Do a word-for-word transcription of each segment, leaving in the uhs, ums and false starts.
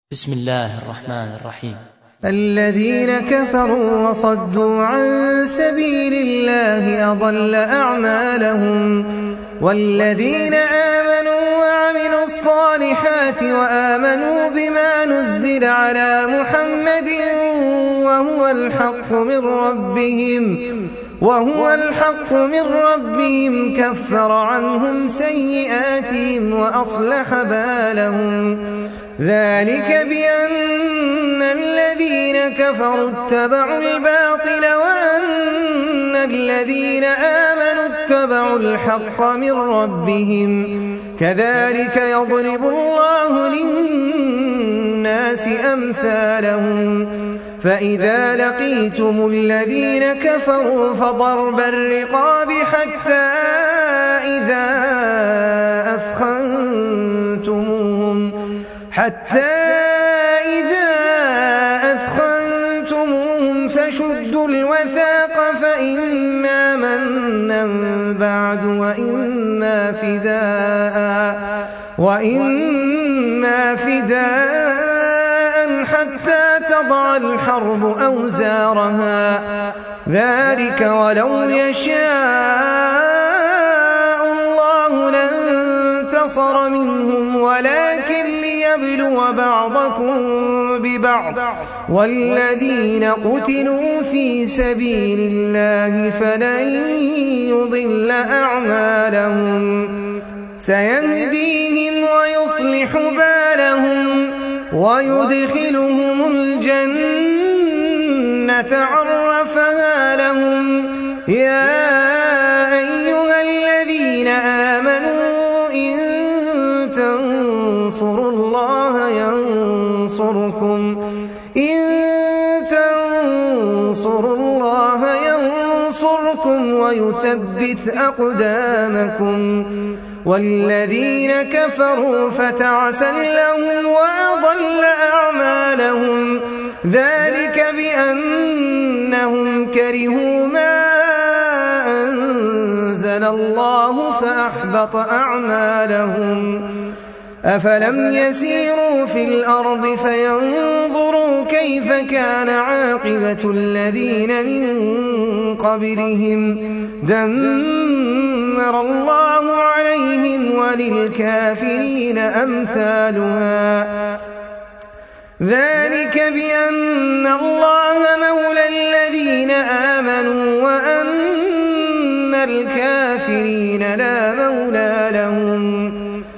بسم الله الرحمن الرحيم. الذين كفروا وصدوا عن سبيل الله أضل أعمالهم والذين آمنوا وعملوا الصالحات وآمنوا بما نزل على محمد وهو الحق من ربهم وهو الحق من ربهم كفر عنهم سيئاتهم وأصلح بالهم ذلك بأن الذين كفروا اتبعوا الباطل وأن الذين آمنوا اتبعوا الحق من ربهم كذلك يضرب الله للناس أمثالهم فإذا لقيتم الذين كفروا فضرب الرقاب حتى إذا أثخنتموهم حتى إذا أثخنتموهم فشدوا الوثاق فإما منا بعد وإما فداء وإما فداء حتى تضع الحرب أوزارها ذلك ولو يشاء الله لانتصر منهم ولكن ليبلو بعضكم ببعض والذين قتلوا في سبيل الله فلن يضل أعمالهم سيهديهم ويصلح بالهم ويدخلهم الجنة عرفها لهم يا أيها الذين آمنوا إن تنصروا الله ينصركم إن تنصروا الله ينصركم ويثبت أقدامكم والذين كفروا فتعسا لهم وأضل أعمالهم ذلك بأنهم كرهوا ما أنزل الله فأحبط أعمالهم أفلم يسيروا في الأرض فينظروا كيف كان عاقبة الذين من قبلهم دمر الله عليهم وللكافرين أمثالها ذلك بأن الله مولى الذين آمنوا وأن الكافرين لا مولى لهم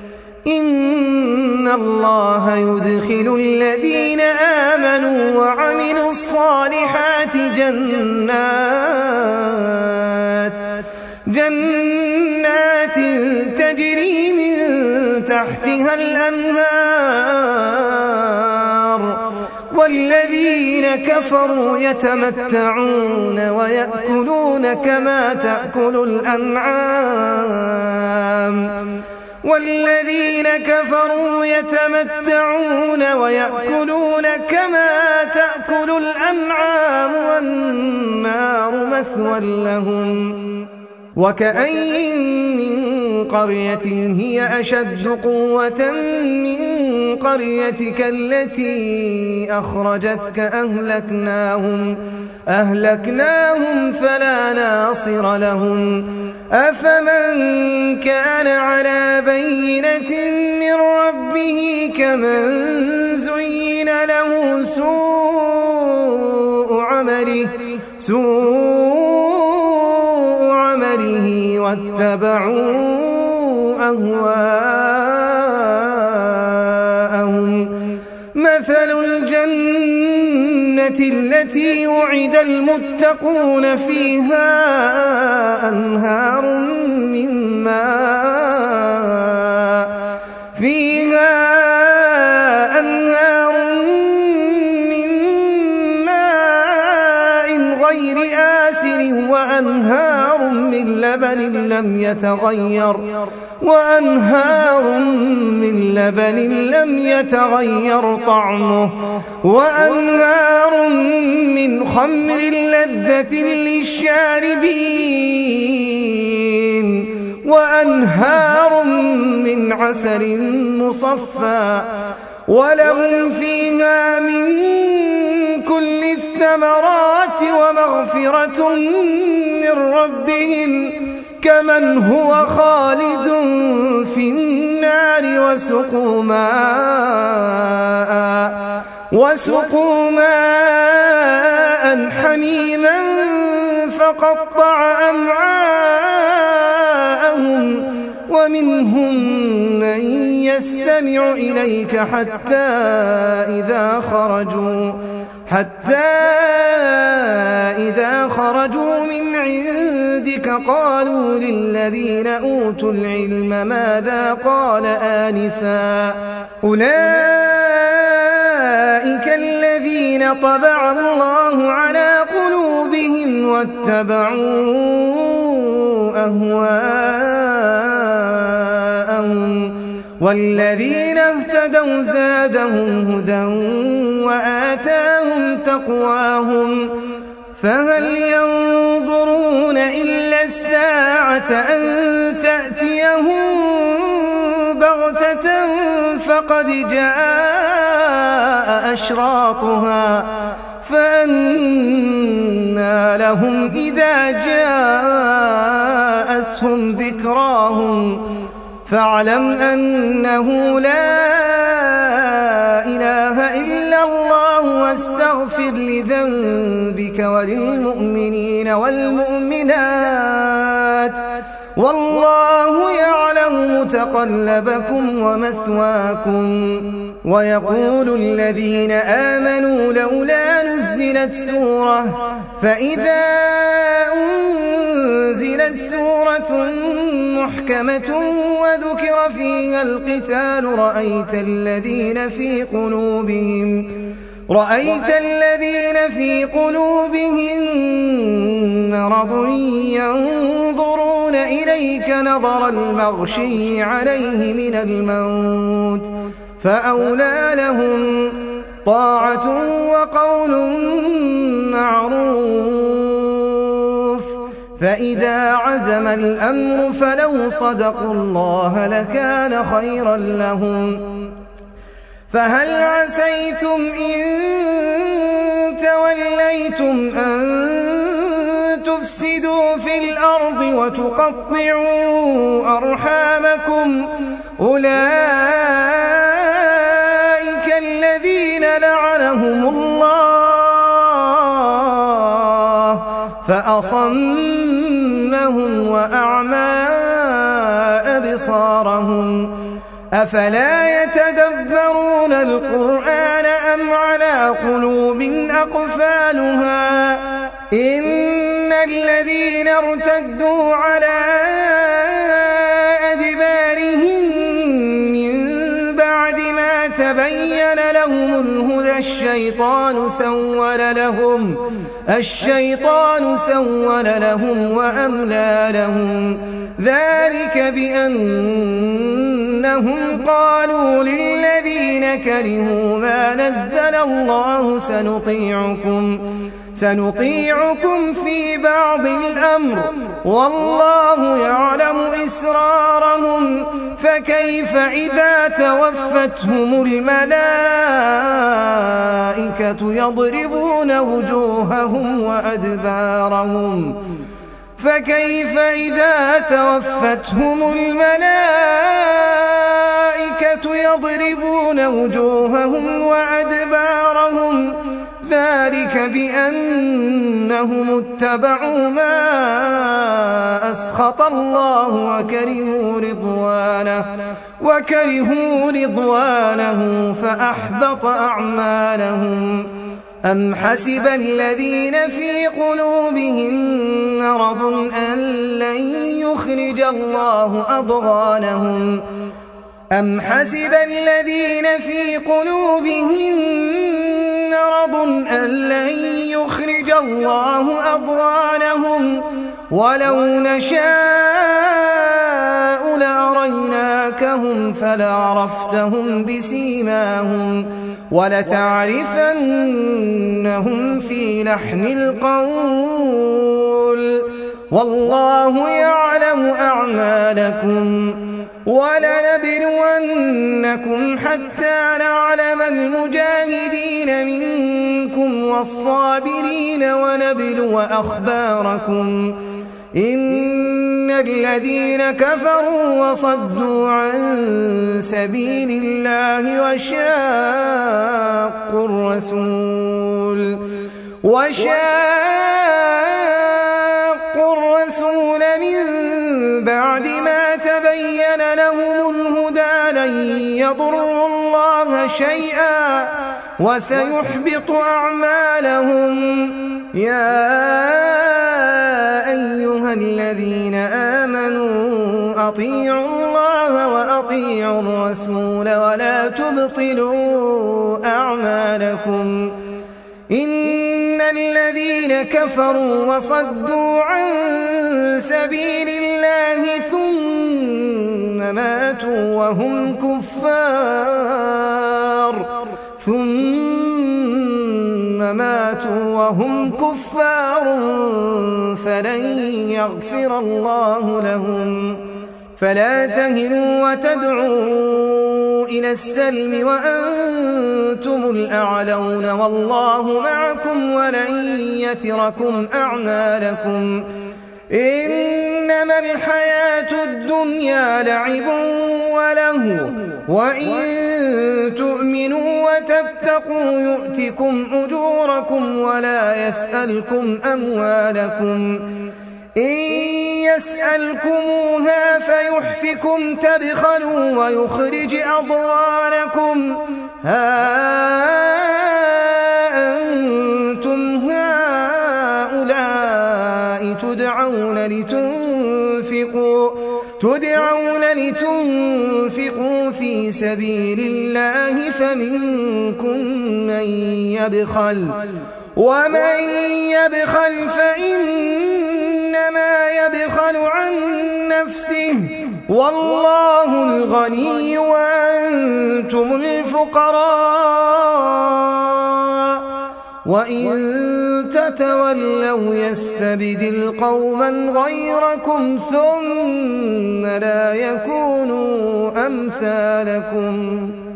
إن الله يدخل الذين آمنوا وعملوا الصالحات جنات جنات تجري من تحتها الأنهار والذين كفروا يتمتعون ويأكلون كما تأكل الأنعام والذين كفروا يتمتعون ويأكلون كما تأكل الأنعام والنار مثوى لهم وكأين من قرية هي أشد قوة من قريتك التي أخرجتك أهلكناهم أهلكناهم فلا ناصر لهم أفمن كان على بينة من ربه كمن زين له سوء عمله سوء عمله واتبعوا أهواءهم مثل الجنة التي وعد المتقون فيها أنهار من ماء فيها أنهار من ماء غير آسن وأنهار من لبن لم يتغير وأنهار من لبن لم يتغير طعمه وأنهار من خمر لذة للشاربين وأنهار من عسل مصفى ولهم فيها الثمرات ومغفرة من ربهم كمن هو خالد في النار وسقوا ماء وسقوا ماء حميما فقطع أمعاءهم ومنهم من يستمع إليك حتى إذا خرجوا حتى إذا خرجوا من عندك قالوا للذين أوتوا العلم ماذا قال آنفا أولئك الذين طبع الله على قلوبهم واتبعوا أهواءهم والذين اهتدوا زادهم هدى وآتاهم تقواهم فهل ينظرون إلا الساعة أن تأتيهم بغتة فقد جاء أشراطها فأنى لهم إذا جاءتهم ذكراهم فاعلم أنه لا إله إلا الله واستغفر لذنبك وللمؤمنين والمؤمنات والله يعلم متقلبكم ومثواكم ويقول الذين آمنوا لولا نزلت سورة فإذا أنزلت سورة محكمة وذكر فيها القتال رأيت الذين في قلوبهم رأيت الذين في قلوبهم مرض ينظرون إليك نظر المغشي عليه من الموت فأولى لهم طاعة وقول معروف فإذا عزم الأمر فلو صدقوا الله لكان خيرا لهم فهل عسيتم إن توليتم أن تفسدوا في الأرض وتقطعوا أرحامكم أولئك الذين لعنهم الله فأصمهم وأعمى أبصارهم أفلا يتدبرون القرآن أم على قلوب أقفالها إن الذين ارتدوا على أدبارهم من بعد ما تبين لهم الهدى الشيطان سول لهم الشيطان سول لهم وأملى لهم ذلك بأنهم قالوا للذين كرهوا ما نزل الله سنطيعكم سنطيعكم في بعض الأمر والله يعلم إسرارهم فكيف إذا توفتهم الملائكة يضربون وجوههم وأدبارهم فكيف إذا توفتهم الملائكة يضربون وجوههم وأدبارهم ذلك بأنهم اتبعوا ما أسخط الله وكرهوا رضوانه وكرهوا رضوانه فأحبط أعمالهم أم حسب الذين في قلوبهم مرض أن لن يخرج الله أضغانهم أم حسب الذين في قلوبهم مرض أن لن يخرج الله أضغانهم ولو نشاء لأريناكهم فلعرفتهم بسيماهم ولتعرفنهم في لحن القول والله يعلم أعمالكم ولنبلونكم حتى نعلم المجاهدين منكم والصابرين ونبلو أخباركم إن الذين كفروا وصدوا عن سبيل الله وشاقوا الرسول وشاقوا الرسول من بعد ما تبين لهم الهدى لن يضروا الله شيئا وسيحبط أعمالهم يا أيها الذين آمنوا أطيعوا الله وأطيعوا الرسول ولا تبطلوا أعمالكم إن الذين كفروا وصدوا عن سبيل الله ثم ماتوا وهم كفار ثم ماتوا وهم كفار فلن يغفر الله لهم فلا تهنوا وتدعوا إلى السلم وأنتم الأعلون والله معكم ولن يتركم أعمالكم إنما الحياة الدنيا لعب وله وإن تؤمنوا وتتقوا يؤتكم أجوركم ولا يسألكم أموالكم إن يسألكموها فيحفكم تبخلوا ويخرج أضغانكم ها أنتم هؤلاء تدعون لتنفقوا تدعون لتنفقوا في سبيل الله فمنكم من يبخل ومن يبخل فإنما يبخل عن نفسه والله الغني وأنتم الفقراء وإن تتولوا يستبدل قوما غيركم ثم لا يكونوا أمثالكم